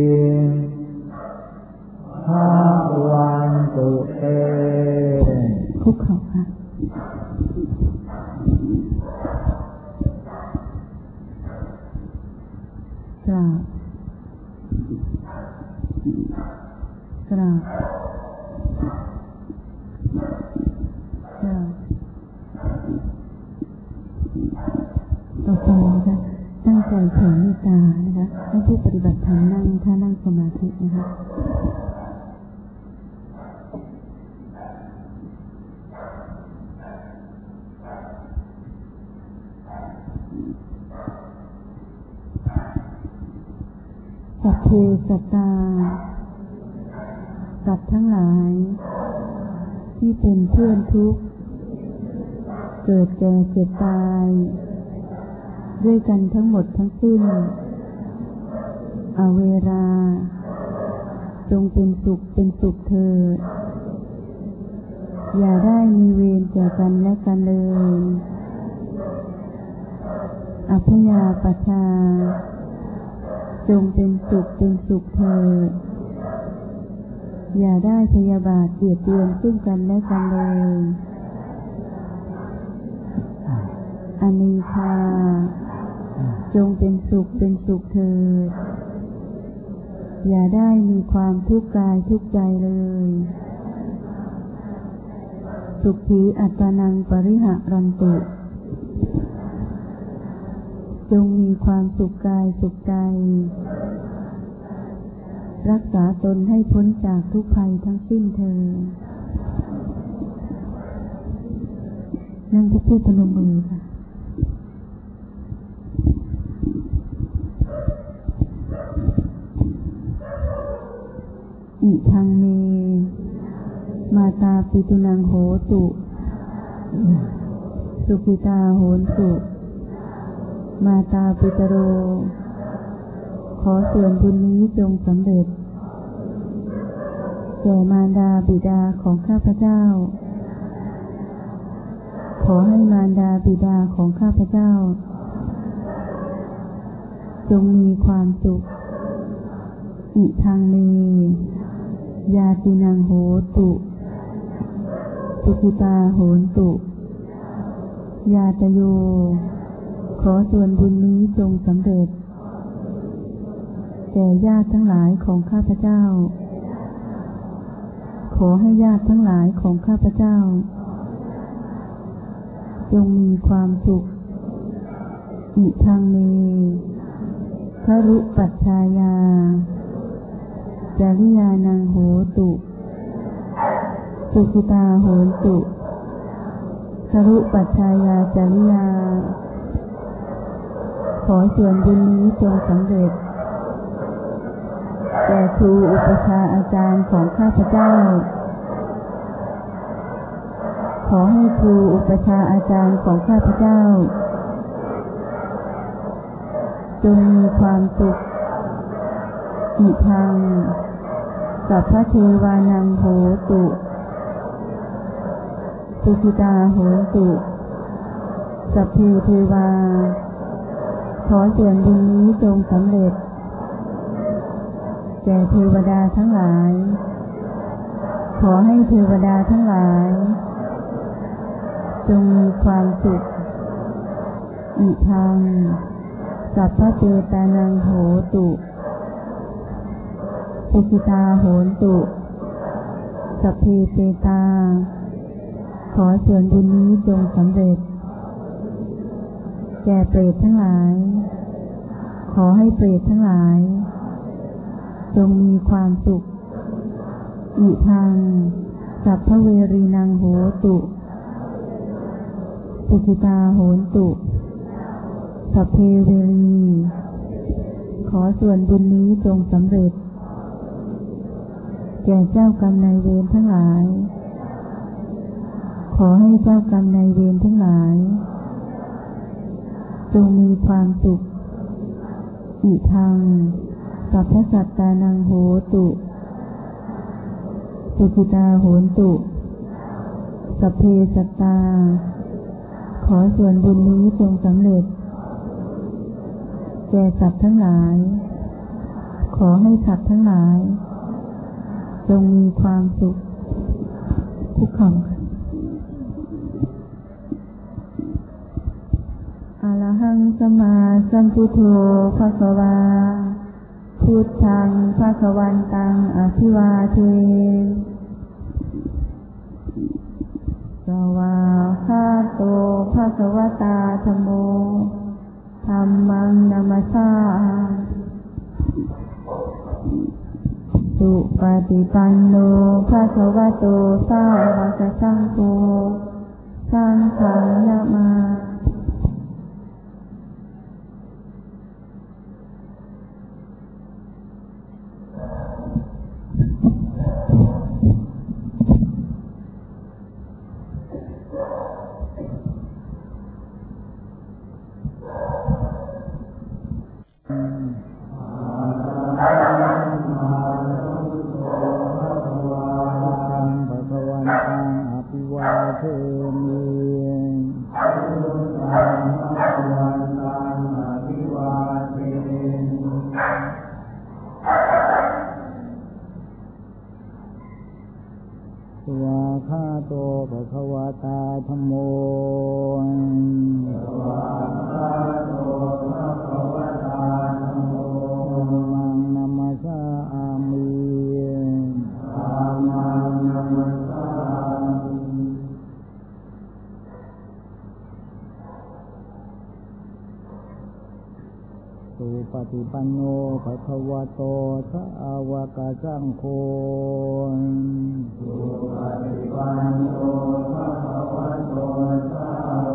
ภาวันตุเตคุกเข่าค่ะกราบต่อไปนะคะตั้งใจแผ่เมตตานะคะให้ผู้ปฏิบัติธรรมนั่งท่านั่งสมาธินะคะสัพเพสัตตาสัตว์ทั้งหลายที่เป็นเพื่อนทุกข์เกิดแก่เจ็บตายด้วยกันทั้งหมดทั้งสิ้นอเวราจงเป็นสุขเถิดอย่าได้มีเวรแก่กันและกันเลยอัพยาปัชชาจงเป็นสุขเถิดอย่าได้พยาบาทเบียดเบียนซึ่งกันและกันเลยอนีฆาจงเป็นสุขเถิดอย่าได้มีความทุกข์กายทุกข์ใจเลยสุขีอัตตานังปริหะรันตุจงมีความสุขกายสุขใจรักษาตนให้พ้นจากทุกภัยทั้งสิ้นเถิดนั่งพูดพนมมือค่ะอิทังเมมาตาปิตุนังโหตุสุขิตาโหนตุมาตาปิตโรขอส่วนบุญนี้จงสำเร็จแก่มารดาบิดาของข้าพเจ้าขอให้มารดาบิดาของข้าพเจ้าจงมีความสุขอิทังเมญาตินังโหตุสุขิตาโหนตุญาตโยขอส่วนบุญนี้จงสำเร็จแก่ญาติทั้งหลายของข้าพเจ้าขอให้ญาติทั้งหลายของข้าพเจ้าจงมีความสุขอิทังเมครุปัชชายาจริยานังโหตุสุขิตาโหนตุครุปัชชายาจริยาขอส่วนบุญนี้จงสำเร็จแก่ครูอุปชาอาจารย์ของข้าพเจ้าขอให้ครูอุปชาอาจารย์ของข้าพเจ้าจงมีความสุขอิทังสัพพเทวานังโหตุสุขิตาโหตุสัพเพเทวาขอส่วนบุญนี้จงสำเร็จแก่เทวดาทั้งหลายขอให้เทวดาทั้งหลายจงมีความสุขอิทังสัพพเตตานังโหตุสุขิตาโหนตุสัพเพเตตาขอส่วนบุญนี้จงสำเร็จแก่เปรตทั้งหลายขอให้เปรตทั้งหลายจงมีความสุขอิทังสัพพเวรีนังโหตุสุขิตาโหนตุสัพเพเวรีขอส่วนบุญนี้จงสำเร็จแก่เจ้ากรรมนายเวรทั้งหลายขอให้เจ้ากรรมนายเวรทั้งหลายจงมีความสุขอิทังสัพพสัตตานังโหตุสุขิตาโหนตุสัพเพสัตตาขอส่วนบุญนี้จงสำเร็จแก่สัตว์ทั้งหลายขอให้สัตว์ทั้งหลายจงมีความสุขทุกข์อะระหังสัมมาสัมพุทโธภควาพุทธังภควันตังอภิวาเทสวาคาโตภควตาธัมโมธัมมังนัมสสาสุปฏิปันโนภะคะวะโตสาวกสังโฆสังฆังนะมาวาคาโตภะคะวะตาธัมโมวาคาโตภะคะวะตาธัมโมมังนัมสสามิธัมมังนัมสสามิสุปฏิปันโนภะคะวะโตสาวกสังโฆสุปฏิปันโนภะคะวะโตสาว